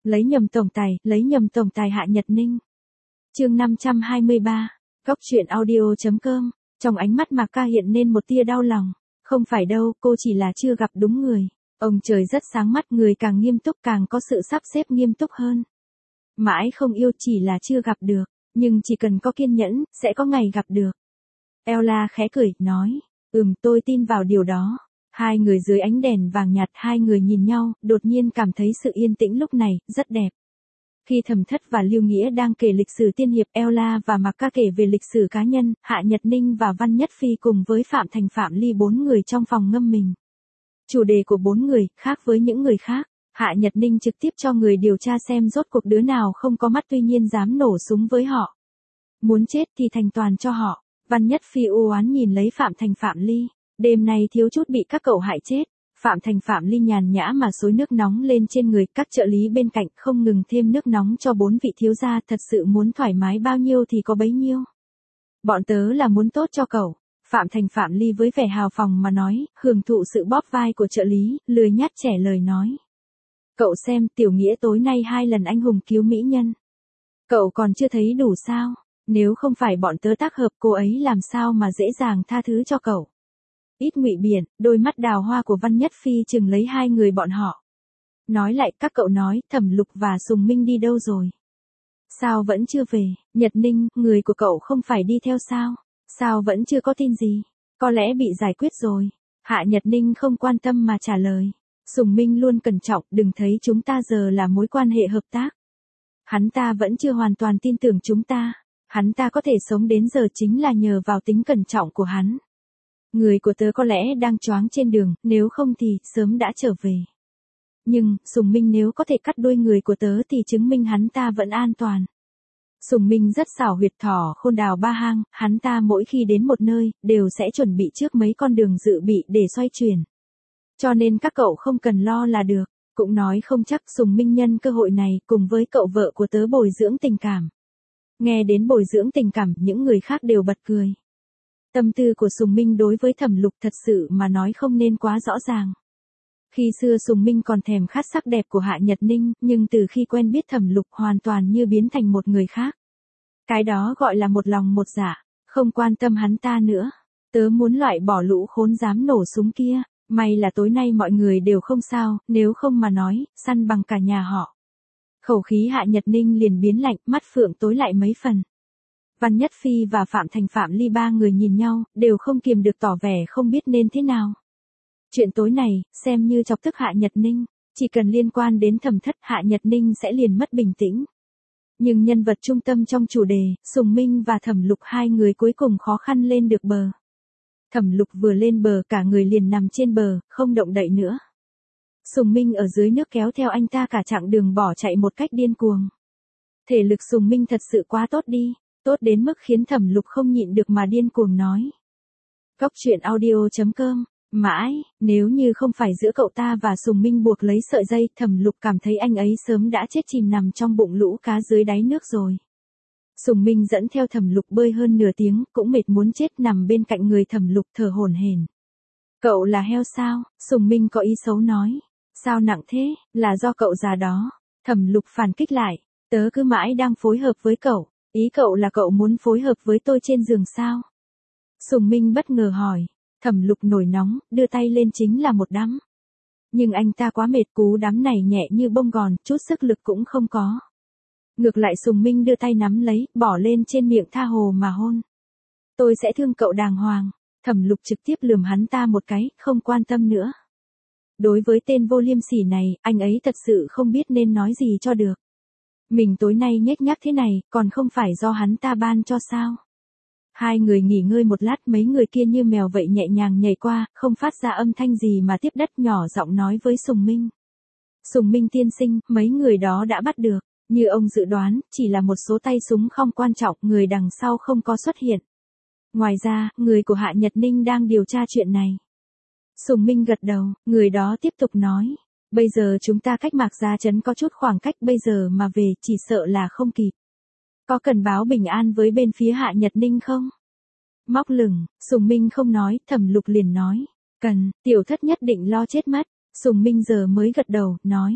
lấy nhầm tổng tài Hạ Nhật Ninh. Chương 523, Góc truyện audio.com. Trong ánh mắt Mạc Ca hiện lên một tia đau lòng. Không phải đâu, cô chỉ là chưa gặp đúng người. Ông trời rất sáng mắt, người càng nghiêm túc càng có sự sắp xếp nghiêm túc hơn. Mãi không yêu chỉ là chưa gặp được, nhưng chỉ cần có kiên nhẫn, sẽ có ngày gặp được. Ella khẽ cười, nói, tôi tin vào điều đó. Hai người dưới ánh đèn vàng nhạt, hai người nhìn nhau, đột nhiên cảm thấy sự yên tĩnh lúc này, rất đẹp. Khi Thẩm Thất và Lưu Nghĩa đang kể lịch sử tiên hiệp, Ella và Mạc Ca kể về lịch sử cá nhân, Hạ Nhật Ninh và Văn Nhất Phi cùng với Phạm Thành Phạm Ly bốn người trong phòng ngâm mình. Chủ đề của bốn người, khác với những người khác, Hạ Nhật Ninh trực tiếp cho người điều tra xem rốt cuộc đứa nào không có mắt tuy nhiên dám nổ súng với họ. Muốn chết thì thành toàn cho họ. Văn Nhất Phi u oán nhìn lấy Phạm Thành Phạm Ly. Đêm nay thiếu chút bị các cậu hại chết. Phạm Thành Phạm Ly nhàn nhã mà xối nước nóng lên trên người, các trợ lý bên cạnh không ngừng thêm nước nóng cho bốn vị thiếu gia, thật sự muốn thoải mái bao nhiêu thì có bấy nhiêu. Bọn tớ là muốn tốt cho cậu. Phạm Thành Phạm Ly với vẻ hào phóng mà nói, hưởng thụ sự bóp vai của trợ lý, lười nhát trẻ lời nói. Cậu xem, Tiểu Nghĩa tối nay 2 lần anh hùng cứu mỹ nhân. Cậu còn chưa thấy đủ sao? Nếu không phải bọn tớ tác hợp, cô ấy làm sao mà dễ dàng tha thứ cho cậu. Ít ngụy biện, đôi mắt đào hoa của Văn Nhất Phi chừng lấy hai người bọn họ. Nói lại, các cậu nói, Thẩm Lục và Sùng Minh đi đâu rồi? Sao vẫn chưa về? Nhật Ninh, người của cậu không phải đi theo sao? Sao vẫn chưa có tin gì? Có lẽ bị giải quyết rồi. Hạ Nhật Ninh không quan tâm mà trả lời. Sùng Minh luôn cẩn trọng, đừng thấy chúng ta giờ là mối quan hệ hợp tác. Hắn ta vẫn chưa hoàn toàn tin tưởng chúng ta. Hắn ta có thể sống đến giờ chính là nhờ vào tính cẩn trọng của hắn. Người của tớ có lẽ đang choáng trên đường, nếu không thì sớm đã trở về. Nhưng, Sùng Minh nếu có thể cắt đuôi người của tớ thì chứng minh hắn ta vẫn an toàn. Sùng Minh rất xảo huyệt, thỏ khôn đào ba hang, hắn ta mỗi khi đến một nơi, đều sẽ chuẩn bị trước mấy con đường dự bị để xoay chuyển. Cho nên các cậu không cần lo là được, cũng nói không chắc Sùng Minh nhân cơ hội này cùng với cậu vợ của tớ bồi dưỡng tình cảm. Nghe đến bồi dưỡng tình cảm, những người khác đều bật cười. Tâm tư của Sùng Minh đối với Thẩm Lục thật sự mà nói không nên quá rõ ràng. Khi xưa Sùng Minh còn thèm khát sắc đẹp của Hạ Nhật Ninh, nhưng từ khi quen biết Thẩm Lục hoàn toàn như biến thành một người khác. Cái đó gọi là một lòng một dạ, không quan tâm hắn ta nữa. Tớ muốn loại bỏ lũ khốn dám nổ súng kia, may là tối nay mọi người đều không sao, nếu không mà nói, săn bằng cả nhà họ. Khẩu khí Hạ Nhật Ninh liền biến lạnh, mắt phượng tối lại mấy phần. Văn Nhất Phi và Phạm Thành Phạm Ly ba người nhìn nhau, đều không kiềm được tỏ vẻ không biết nên thế nào. Chuyện tối này, xem như chọc tức Hạ Nhật Ninh, chỉ cần liên quan đến Thẩm Thất, Hạ Nhật Ninh sẽ liền mất bình tĩnh. Nhưng nhân vật trung tâm trong chủ đề, Sùng Minh và Thẩm Lục hai người cuối cùng khó khăn lên được bờ. Thẩm Lục vừa lên bờ cả người liền nằm trên bờ, không động đậy nữa. Sùng Minh ở dưới nước kéo theo anh ta cả chặng đường bỏ chạy một cách điên cuồng. Thể lực Sùng Minh thật sự quá tốt đi, tốt đến mức khiến Thẩm Lục không nhịn được mà điên cuồng nói. Góc truyện audio.com. Mãi, nếu như không phải giữa cậu ta và Sùng Minh buộc lấy sợi dây, Thẩm Lục cảm thấy anh ấy sớm đã chết chìm nằm trong bụng lũ cá dưới đáy nước rồi. Sùng Minh dẫn theo Thẩm Lục bơi hơn nửa tiếng, cũng mệt muốn chết nằm bên cạnh người Thẩm Lục thở hổn hển. Cậu là heo sao? Sùng Minh có ý xấu nói. Sao nặng thế? Là do cậu già đó. Thẩm Lục phản kích lại. Tớ cứ mãi đang phối hợp với cậu. Ý cậu là cậu muốn phối hợp với tôi trên giường sao? Sùng Minh bất ngờ hỏi. Thẩm Lục nổi nóng, đưa tay lên chính là một đấm. Nhưng anh ta quá mệt, cú đấm này nhẹ như bông gòn, chút sức lực cũng không có. Ngược lại Sùng Minh đưa tay nắm lấy, bỏ lên trên miệng tha hồ mà hôn. Tôi sẽ thương cậu đàng hoàng. Thẩm Lục trực tiếp lườm hắn ta một cái, không quan tâm nữa. Đối với tên vô liêm sỉ này, anh ấy thật sự không biết nên nói gì cho được. Mình tối nay nhếch nhác thế này, còn không phải do hắn ta ban cho sao? Hai người nghỉ ngơi một lát, mấy người kia như mèo vậy nhẹ nhàng nhảy qua, không phát ra âm thanh gì mà tiếp đất nhỏ giọng nói với Sùng Minh. Sùng Minh tiên sinh, mấy người đó đã bắt được, như ông dự đoán, chỉ là một số tay súng không quan trọng, người đằng sau không có xuất hiện. Ngoài ra, người của Hạ Nhật Ninh đang điều tra chuyện này. Sùng Minh gật đầu, người đó tiếp tục nói. Bây giờ chúng ta cách Mạc Gia Trấn có chút khoảng cách, bây giờ mà về chỉ sợ là không kịp. Có cần báo bình an với bên phía Hạ Nhật Ninh không? Móc lửng, Sùng Minh không nói, Thẩm Lục liền nói. Cần, Tiểu Thất nhất định lo chết mất. Sùng Minh giờ mới gật đầu, nói.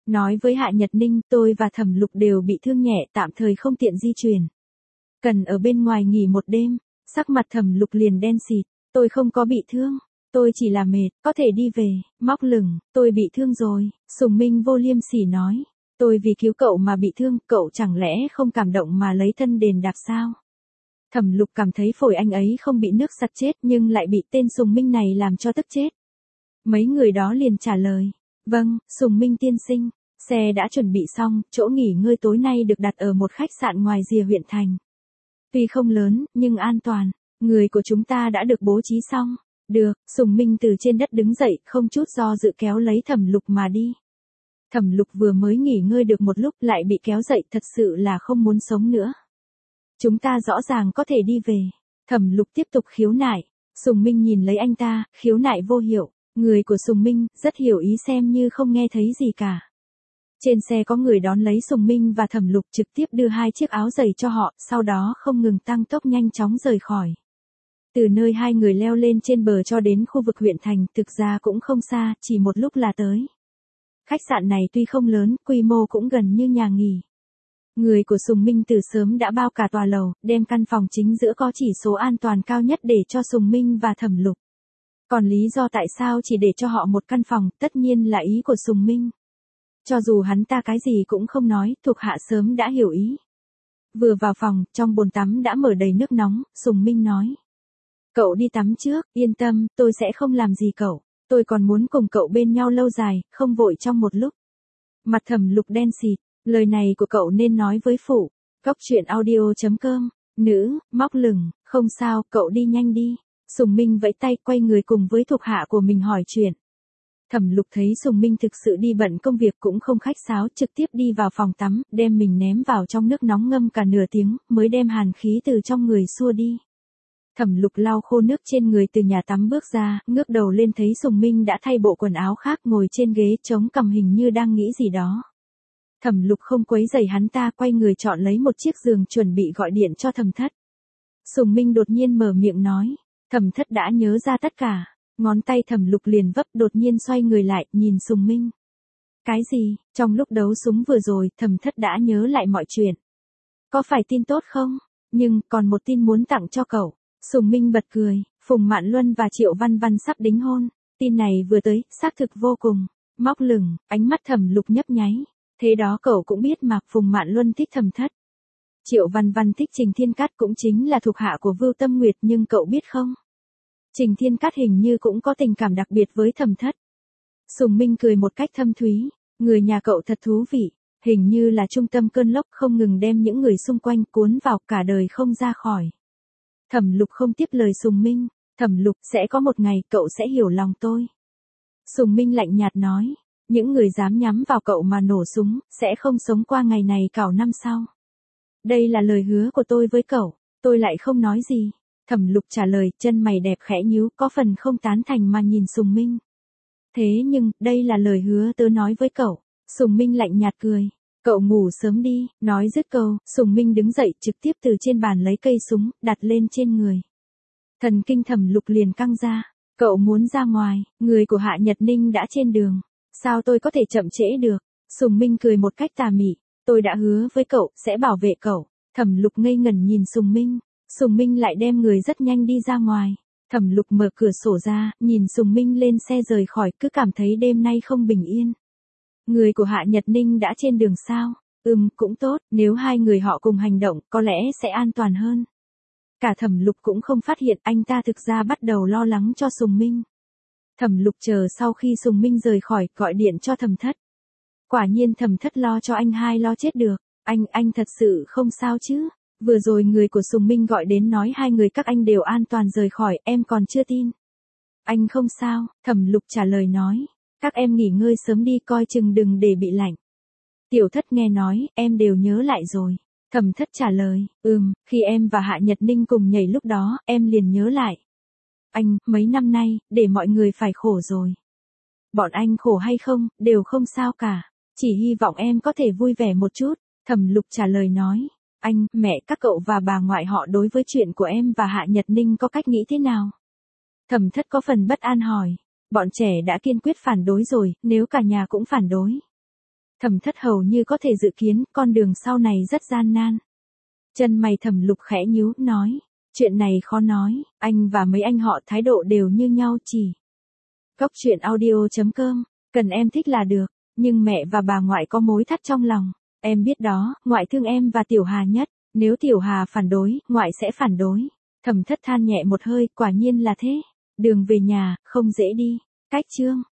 Nói với Hạ Nhật Ninh, tôi và Thẩm Lục đều bị thương nhẹ, tạm thời không tiện di chuyển. Cần ở bên ngoài nghỉ một đêm. Sắc mặt Thẩm Lục liền đen xịt. Tôi không có bị thương. Tôi chỉ là mệt, có thể đi về. Móc lửng, tôi bị thương rồi. Sùng Minh vô liêm sỉ nói. Tôi vì cứu cậu mà bị thương, cậu chẳng lẽ không cảm động mà lấy thân đền đáp sao? Thẩm Lục cảm thấy phổi anh ấy không bị nước sặc chết nhưng lại bị tên Sùng Minh này làm cho tức chết. Mấy người đó liền trả lời. Vâng, Sùng Minh tiên sinh. Xe đã chuẩn bị xong, chỗ nghỉ ngơi tối nay được đặt ở một khách sạn ngoài rìa huyện thành. Tuy không lớn, nhưng an toàn. Người của chúng ta đã được bố trí xong. Được, Sùng Minh từ trên đất đứng dậy, không chút do dự kéo lấy Thẩm Lục mà đi. Thẩm Lục vừa mới nghỉ ngơi được một lúc lại bị kéo dậy, thật sự là không muốn sống nữa. Chúng ta rõ ràng có thể đi về. Thẩm Lục tiếp tục khiếu nại. Sùng Minh nhìn lấy anh ta, khiếu nại vô hiệu. Người của Sùng Minh rất hiểu ý xem như không nghe thấy gì cả. Trên xe có người đón lấy Sùng Minh và Thẩm Lục trực tiếp đưa 2 chiếc áo giày cho họ, sau đó không ngừng tăng tốc nhanh chóng rời khỏi. Từ nơi hai người leo lên trên bờ cho đến khu vực huyện thành, thực ra cũng không xa, chỉ một lúc là tới. Khách sạn này tuy không lớn, quy mô cũng gần như nhà nghỉ. Người của Sùng Minh từ sớm đã bao cả tòa lầu, đem căn phòng chính giữa có chỉ số an toàn cao nhất để cho Sùng Minh và Thẩm Lục. Còn lý do tại sao chỉ để cho họ một căn phòng, tất nhiên là ý của Sùng Minh. Cho dù hắn ta cái gì cũng không nói, thuộc hạ sớm đã hiểu ý. Vừa vào phòng, trong bồn tắm đã mở đầy nước nóng, Sùng Minh nói. Cậu đi tắm trước, yên tâm, tôi sẽ không làm gì cậu. Tôi còn muốn cùng cậu bên nhau lâu dài, không vội trong một lúc. Mặt Thẩm Lục đen xịt, lời này của cậu nên nói với phụ. Góc truyện audio.com, nữ, móc lửng, không sao, cậu đi nhanh đi. Sùng Minh vẫy tay quay người cùng với thuộc hạ của mình hỏi chuyện. Thẩm Lục thấy Sùng Minh thực sự đi bận công việc cũng không khách sáo, trực tiếp đi vào phòng tắm, đem mình ném vào trong nước nóng ngâm cả nửa tiếng, mới đem hàn khí từ trong người xua đi. Thẩm Lục lau khô nước trên người từ nhà tắm bước ra, ngước đầu lên thấy Sùng Minh đã thay bộ quần áo khác ngồi trên ghế chống cằm hình như đang nghĩ gì đó. Thẩm Lục không quấy rầy hắn ta, quay người chọn lấy một chiếc giường chuẩn bị gọi điện cho Thẩm Thất. Sùng Minh đột nhiên mở miệng nói, Thẩm Thất đã nhớ ra tất cả, ngón tay Thẩm Lục liền vấp, đột nhiên xoay người lại, nhìn Sùng Minh. Cái gì? Trong lúc đấu súng vừa rồi, Thẩm Thất đã nhớ lại mọi chuyện. Có phải tin tốt không? Nhưng, còn một tin muốn tặng cho cậu. Sùng Minh bật cười, Phùng Mạn Luân và Triệu Văn Văn sắp đính hôn. Tin này vừa tới, xác thực vô cùng. Móc lửng, ánh mắt Thẩm Lục nhấp nháy. Thế đó cậu cũng biết mà, Phùng Mạn Luân thích Thẩm Thất. Triệu Văn Văn thích Trình Thiên Cát cũng chính là thuộc hạ của Vưu Tâm Nguyệt, nhưng cậu biết không? Trình Thiên Cát hình như cũng có tình cảm đặc biệt với Thẩm Thất. Sùng Minh cười một cách thâm thúy, người nhà cậu thật thú vị, hình như là trung tâm cơn lốc không ngừng đem những người xung quanh cuốn vào cả đời không ra khỏi. Thẩm Lục không tiếp lời Sùng Minh, Thẩm Lục sẽ có một ngày cậu sẽ hiểu lòng tôi. Sùng Minh lạnh nhạt nói, những người dám nhắm vào cậu mà nổ súng, sẽ không sống qua ngày này cảo năm sau. Đây là lời hứa của tôi với cậu, tôi lại không nói gì. Thẩm Lục trả lời, chân mày đẹp khẽ nhíu, có phần không tán thành mà nhìn Sùng Minh. Thế nhưng, đây là lời hứa tớ nói với cậu. Sùng Minh lạnh nhạt cười. Cậu ngủ sớm đi, nói dứt câu, Sùng Minh đứng dậy trực tiếp từ trên bàn lấy cây súng, đặt lên trên người. Thần kinh Thẩm Lục liền căng ra. Cậu muốn ra ngoài, người của Hạ Nhật Ninh đã trên đường. Sao tôi có thể chậm trễ được? Sùng Minh cười một cách tà mị. Tôi đã hứa với cậu, sẽ bảo vệ cậu. Thẩm Lục ngây ngẩn nhìn Sùng Minh. Sùng Minh lại đem người rất nhanh đi ra ngoài. Thẩm Lục mở cửa sổ ra, nhìn Sùng Minh lên xe rời khỏi, cứ cảm thấy đêm nay không bình yên. Người của Hạ Nhật Ninh đã trên đường sao? Cũng tốt, nếu hai người họ cùng hành động, có lẽ sẽ an toàn hơn. Cả Thẩm Lục cũng không phát hiện, anh ta thực ra bắt đầu lo lắng cho Sùng Minh. Thẩm Lục chờ sau khi Sùng Minh rời khỏi, gọi điện cho Thẩm Thất. Quả nhiên Thẩm Thất lo cho anh hai lo chết được. Anh thật sự không sao chứ? Vừa rồi người của Sùng Minh gọi đến nói hai người các anh đều an toàn rời khỏi, em còn chưa tin. Anh không sao, Thẩm Lục trả lời nói. Các em nghỉ ngơi sớm đi, coi chừng đừng để bị lạnh. Tiểu Thất nghe nói, em đều nhớ lại rồi. Thẩm Thất trả lời, khi em và Hạ Nhật Ninh cùng nhảy lúc đó, em liền nhớ lại. Anh, mấy năm nay, để mọi người phải khổ rồi. Bọn anh khổ hay không, đều không sao cả. Chỉ hy vọng em có thể vui vẻ một chút. Thẩm Lục trả lời nói. Anh, mẹ, các cậu và bà ngoại họ đối với chuyện của em và Hạ Nhật Ninh có cách nghĩ thế nào? Thẩm Thất có phần bất an hỏi. Bọn trẻ đã kiên quyết phản đối rồi, nếu cả nhà cũng phản đối. Thẩm Thất hầu như có thể dự kiến, con đường sau này rất gian nan. Chân mày Thẩm Lục khẽ nhíu, nói, chuyện này khó nói, anh và mấy anh họ thái độ đều như nhau chỉ. Cốc truyện audio.com, cần em thích là được, nhưng mẹ và bà ngoại có mối thắt trong lòng. Em biết đó, ngoại thương em và Tiểu Hà nhất, nếu Tiểu Hà phản đối, ngoại sẽ phản đối. Thẩm Thất than nhẹ một hơi, quả nhiên là thế. Đường về nhà, không dễ đi. Cách chương